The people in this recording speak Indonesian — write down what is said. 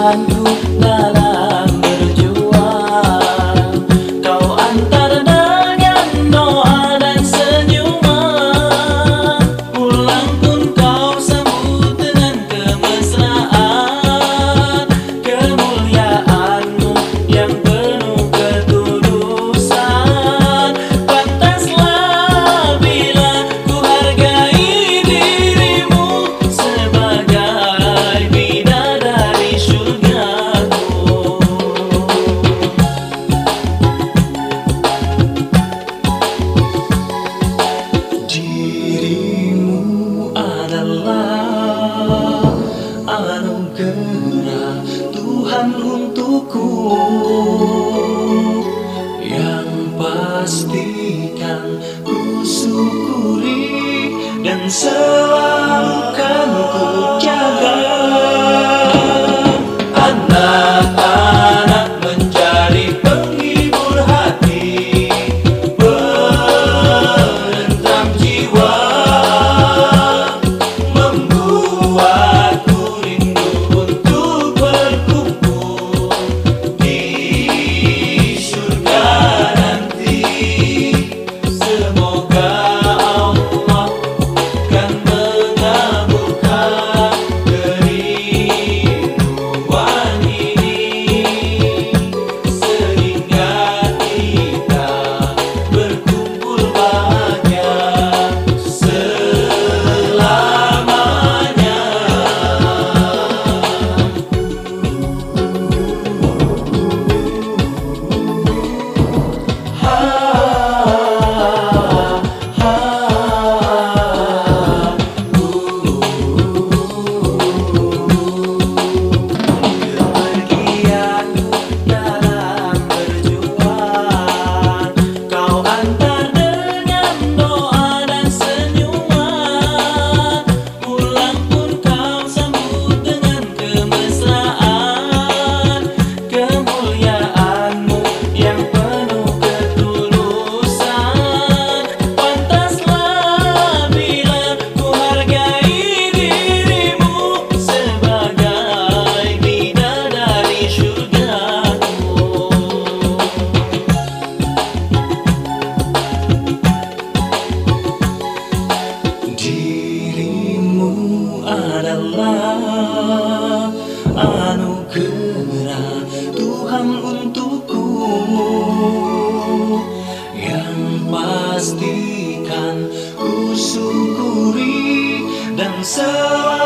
Tuhanku dalam berjuang. Kau antar dengan doa dan senyuman, pulang pun kau sambut dengan kemesraan. Kemuliaanmu yang penuh ketulusan, pantaslah bila ku hargai dirimu sebagai bidadari surgaku. Dirimu adalah anugerah Tuhan untukku, yang pastikan ku syukuri dan selalu kan ku jaga. Anak-anak menjadi penghibur hati, penentram jiwa, membuatku rindu untuk berkumpul di surga nanti. Semoga Allah kan mengabulkan kerinduan ini, sehingga kita berkumpul bahagia selamanya. Kepergianku dalam berjuang, kau antar dengan doa dan senyuman, pulang pun kau sambut dengan kemesraan. Kemuliaanmu yang penuh ketulusan, pantaslah bila ku hargai dirimu sebagai bidadari surgaku. Dirimu adalah anugerah Tuhan untukku, yang pastikan ku syukuri dan selalu